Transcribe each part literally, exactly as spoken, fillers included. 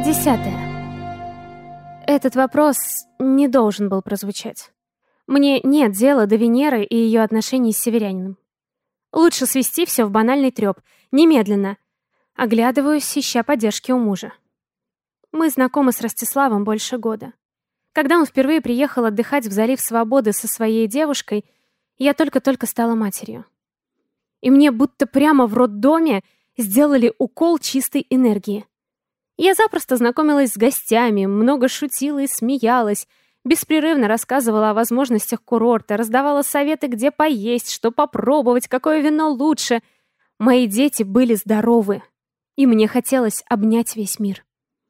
Десятое. Этот вопрос не должен был прозвучать. Мне нет дела до Венеры и ее отношений с северянином. Лучше свести все в банальный трёп, немедленно. Оглядываюсь, ища поддержки у мужа. Мы знакомы с Ростиславом больше года. Когда он впервые приехал отдыхать в залив Свободы со своей девушкой, я только-только стала матерью. И мне будто прямо в роддоме сделали укол чистой энергии. Я запросто знакомилась с гостями, много шутила и смеялась, беспрерывно рассказывала о возможностях курорта, раздавала советы, где поесть, что попробовать, какое вино лучше. Мои дети были здоровы, и мне хотелось обнять весь мир.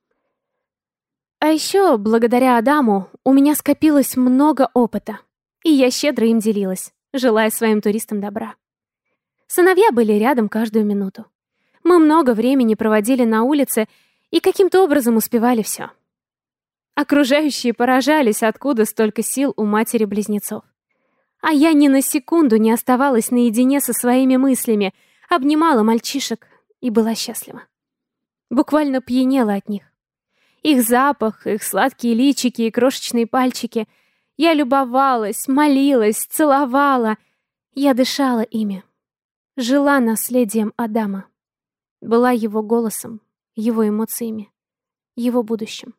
А еще, благодаря Адаму, у меня скопилось много опыта, и я щедро им делилась, желая своим туристам добра. Сыновья были рядом каждую минуту. Мы много времени проводили на улице и каким-то образом успевали все. Окружающие поражались, откуда столько сил у матери-близнецов. А я ни на секунду не оставалась наедине со своими мыслями, обнимала мальчишек и была счастлива. Буквально пьянела от них. Их запах, их сладкие личики и крошечные пальчики. Я любовалась, молилась, целовала. Я дышала ими. Жила наследием Адама. Была его голосом, его эмоциями, его будущим.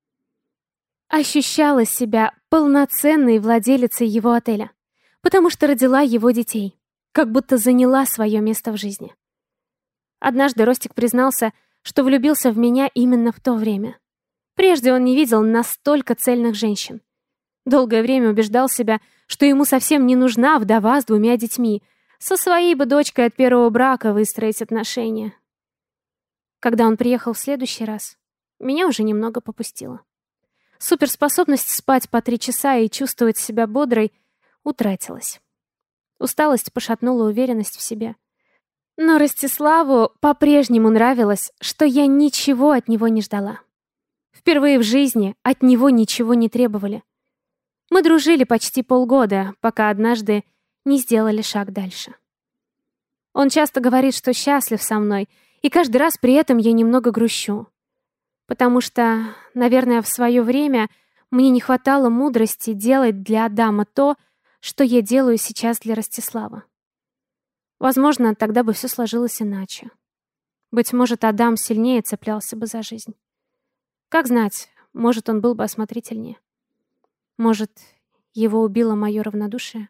Ощущала себя полноценной владелицей его отеля, потому что родила его детей, как будто заняла свое место в жизни. Однажды Ростик признался, что влюбился в меня именно в то время. Прежде он не видел настолько цельных женщин. Долгое время убеждал себя, что ему совсем не нужна вдова с двумя детьми, со своей бы дочкой от первого брака выстроить отношения. Когда он приехал в следующий раз, меня уже немного попустило. Суперспособность спать по три часа и чувствовать себя бодрой утратилась. Усталость пошатнула уверенность в себе. Но Ростиславу по-прежнему нравилось, что я ничего от него не ждала. Впервые в жизни от него ничего не требовали. Мы дружили почти полгода, пока однажды не сделали шаг дальше. Он часто говорит, что счастлив со мной, и каждый раз при этом я немного грущу. Потому что, наверное, в свое время мне не хватало мудрости делать для Адама то, что я делаю сейчас для Ростислава. Возможно, тогда бы все сложилось иначе. Быть может, Адам сильнее цеплялся бы за жизнь. Как знать, может, он был бы осмотрительнее. Может, его убило мое равнодушие.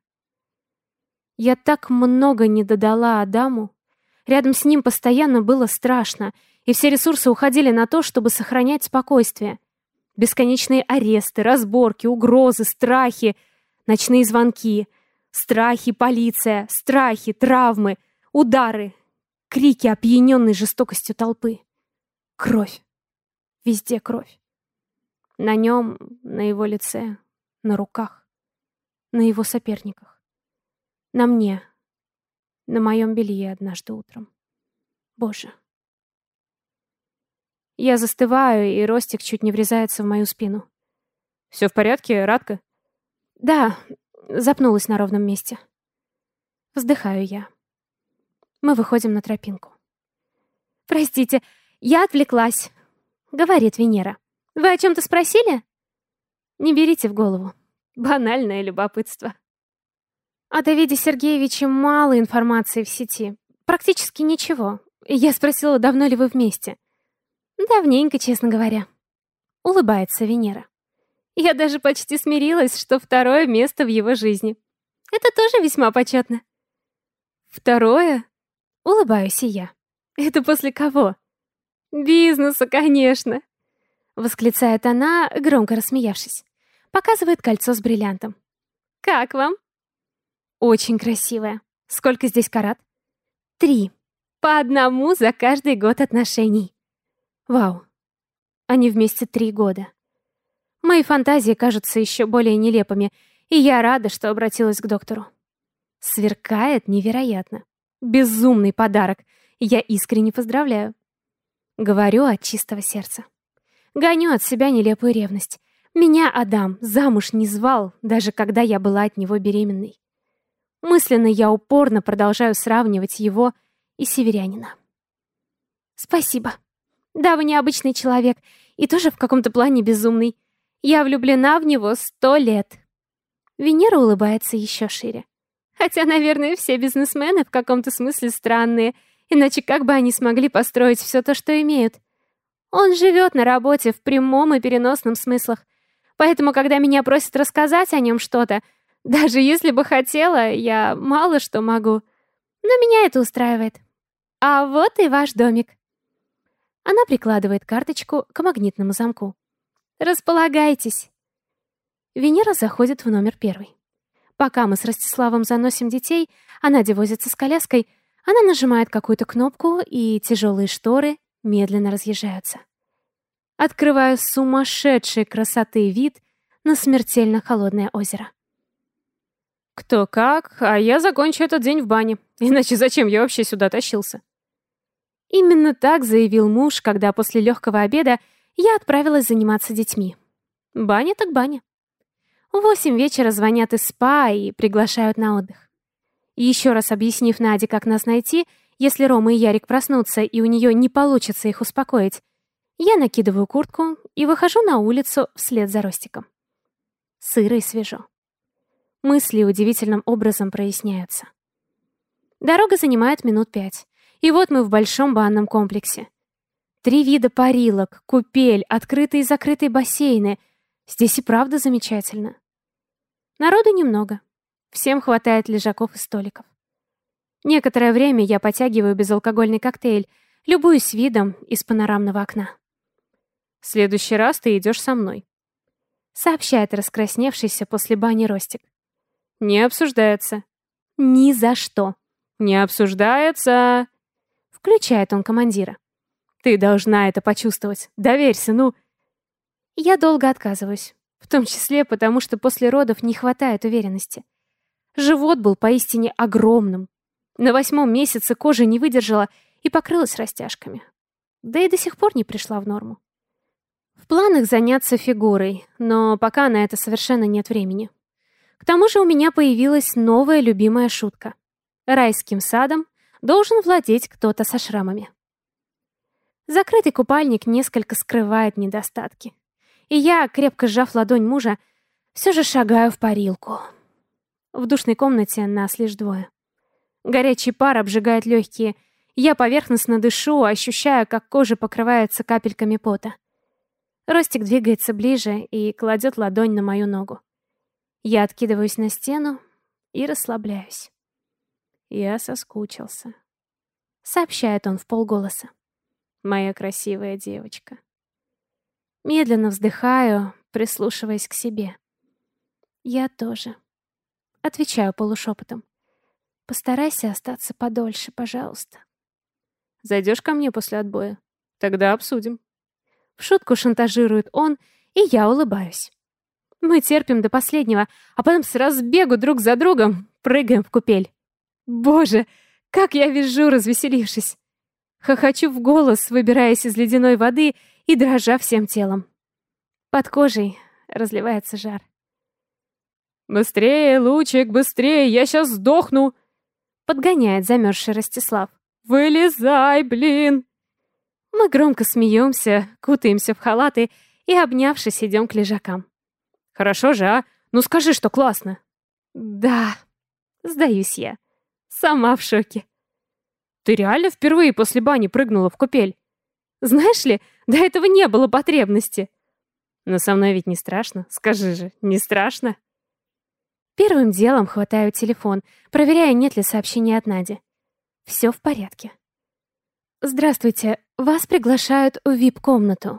Я так много не додала Адаму. Рядом с ним постоянно было страшно, и все ресурсы уходили на то, чтобы сохранять спокойствие. Бесконечные аресты, разборки, угрозы, страхи, ночные звонки, страхи, полиция, страхи, травмы, удары, крики, опьяненной жестокостью толпы. Кровь. Везде кровь. На нем, на его лице, на руках, на его соперниках. На мне, на моем белье однажды утром. Боже. Я застываю, и Ростик чуть не врезается в мою спину. «Все в порядке, Радка?» «Да», запнулась на ровном месте. Вздыхаю я. Мы выходим на тропинку. «Простите, я отвлеклась», — говорит Венера. «Вы о чем-то спросили?» «Не берите в голову. Банальное любопытство». О Давиде Сергеевиче мало информации в сети. Практически ничего. Я спросила, давно ли вы вместе. Давненько, честно говоря. Улыбается Венера. Я даже почти смирилась, что второе место в его жизни. Это тоже весьма почетно. Второе? Улыбаюсь и я. Это после кого? Бизнеса, конечно. Восклицает она, громко рассмеявшись. Показывает кольцо с бриллиантом. Как вам? Очень красивая. Сколько здесь карат? Три. По одному за каждый год отношений. Вау. Они вместе три года. Мои фантазии кажутся еще более нелепыми, и я рада, что обратилась к доктору. Сверкает невероятно. Безумный подарок. Я искренне поздравляю. Говорю от чистого сердца. Гоню от себя нелепую ревность. Меня Адам замуж не звал, даже когда я была от него беременной. Мысленно я упорно продолжаю сравнивать его и северянина. Спасибо. Да, вы необычный человек, И тоже в каком-то плане безумный. Я влюблена в него сто лет. Венера улыбается еще шире. Хотя, наверное, все бизнесмены в каком-то смысле странные, иначе как бы они смогли построить все то, что имеют? Он живет на работе в прямом и переносном смыслах. Поэтому, когда меня просят рассказать о нем что-то, даже если бы хотела, я мало что могу. Но меня это устраивает. А вот и ваш домик. Она прикладывает карточку к магнитному замку. Располагайтесь. Венера заходит в номер первый. Пока мы с Ростиславом заносим детей, а Надя возится с коляской, она нажимает какую-то кнопку, и тяжелые шторы медленно разъезжаются. Открываю сумасшедшей красоты вид на смертельно холодное озеро. Кто как, а я закончу этот день в бане. Иначе зачем я вообще сюда тащился? Именно так заявил муж, когда после легкого обеда я отправилась заниматься детьми. Баня так баня. В восемь вечера звонят из спа и приглашают на отдых. Еще раз объяснив Наде, как нас найти, если Рома и Ярик проснутся и у нее не получится их успокоить, я накидываю куртку и выхожу на улицу вслед за Ростиком. Сыро и свежо. Мысли удивительным образом проясняются. Дорога занимает минут пять, и вот мы в большом банном комплексе. Три вида парилок, купель, открытые и закрытые бассейны. Здесь и правда замечательно. Народу немного. Всем хватает лежаков и столиков. Некоторое время я потягиваю безалкогольный коктейль, любуюсь видом из панорамного окна. «В следующий раз ты идешь со мной», — сообщает раскрасневшийся после бани Ростик. «Не обсуждается». «Ни за что». «Не обсуждается», — включает он командира. «Ты должна это почувствовать. Доверься, ну». Я долго отказываюсь, в том числе потому, что после родов не хватает уверенности. Живот был поистине огромным. На восьмом месяце кожа не выдержала и покрылась растяжками. Да и до сих пор не пришла в норму. В планах заняться фигурой, но пока на это совершенно нет времени. К тому же у меня появилась новая любимая шутка. Райским садом должен владеть кто-то со шрамами. Закрытый купальник несколько скрывает недостатки. И я, крепко сжав ладонь мужа, все же шагаю в парилку. В душной комнате нас лишь двое. Горячий пар обжигает легкие. Я поверхностно дышу, ощущая, как кожа покрывается капельками пота. Ростик двигается ближе и кладет ладонь на мою ногу. Я откидываюсь на стену и расслабляюсь. «Я соскучился», — сообщает он вполголоса. «Моя красивая девочка». Медленно вздыхаю, прислушиваясь к себе. «Я тоже», — отвечаю полушепотом. «Постарайся остаться подольше, пожалуйста». «Зайдешь ко мне после отбоя? Тогда обсудим». В шутку шантажирует он, и я улыбаюсь. Мы терпим до последнего, а потом с разбегу друг за другом прыгаем в купель. Боже, как я визжу, развеселившись. Хохочу в голос, выбираясь из ледяной воды и дрожа всем телом. Под кожей разливается жар. «Быстрее, Лучик, быстрее, я сейчас сдохну!» Подгоняет замерзший Ростислав. «Вылезай, блин!» Мы громко смеемся, кутаемся в халаты и, обнявшись, идем к лежакам. «Хорошо же, а? Ну скажи, что классно!» «Да», — сдаюсь я. Сама в шоке. «Ты реально впервые после бани прыгнула в купель? Знаешь ли, до этого не было потребности». «Но со мной ведь не страшно, скажи же, не страшно?» Первым делом хватаю телефон, проверяя, нет ли сообщения от Нади. Все в порядке. «Здравствуйте, вас приглашают в ви ай пи-комнату».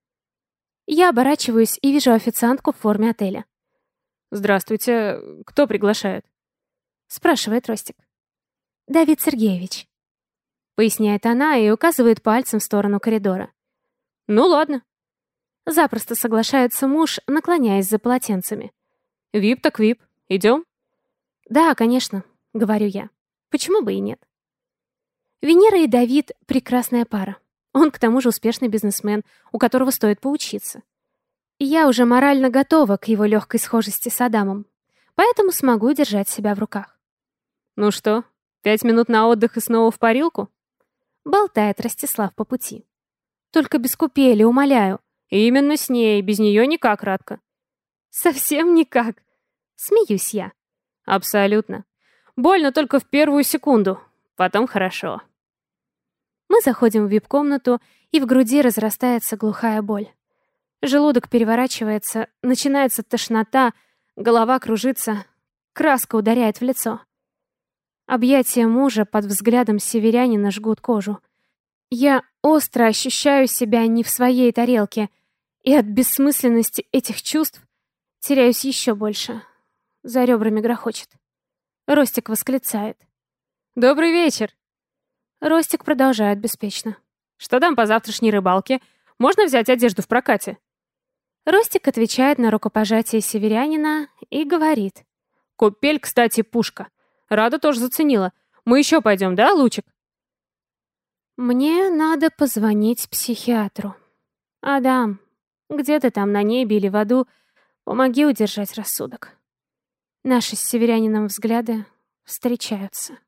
Я оборачиваюсь и вижу официантку в форме отеля. «Здравствуйте, кто приглашает?» Спрашивает Ростик. «Давид Сергеевич», — поясняет она и указывает пальцем в сторону коридора. «Ну ладно». Запросто соглашается муж, наклоняясь за полотенцами. «Вип так вип. Идем?» «Да, конечно», — говорю я. «Почему бы и нет?» Венера и Давид — прекрасная пара. Он, к тому же, успешный бизнесмен, у которого стоит поучиться. И я уже морально готова к его легкой схожести с Адамом, поэтому смогу держать себя в руках. «Ну что, пять минут на отдых и снова в парилку?» Болтает Ростислав по пути. «Только без купели, умоляю». И именно с ней, без нее никак, Радка. Совсем никак. Смеюсь я. Абсолютно. Больно только в первую секунду, потом хорошо. Мы заходим в вип-комнату, и в груди разрастается глухая боль. Желудок переворачивается, начинается тошнота, голова кружится, краска ударяет в лицо. Объятия мужа под взглядом северянина жгут кожу. Я остро ощущаю себя не в своей тарелке, и от бессмысленности этих чувств теряюсь еще больше. За ребрами грохочет. Ростик восклицает. «Добрый вечер!» Ростик продолжает беспечно. «Что там по завтрашней рыбалке? Можно взять одежду в прокате?» Ростик отвечает на рукопожатие северянина и говорит. «Купель, кстати, пушка. Рада тоже заценила. Мы еще пойдем, да, Лучик?» Мне надо позвонить психиатру. Адам, где ты там на небе или в аду? Помоги удержать рассудок. Наши с северянином взгляды встречаются.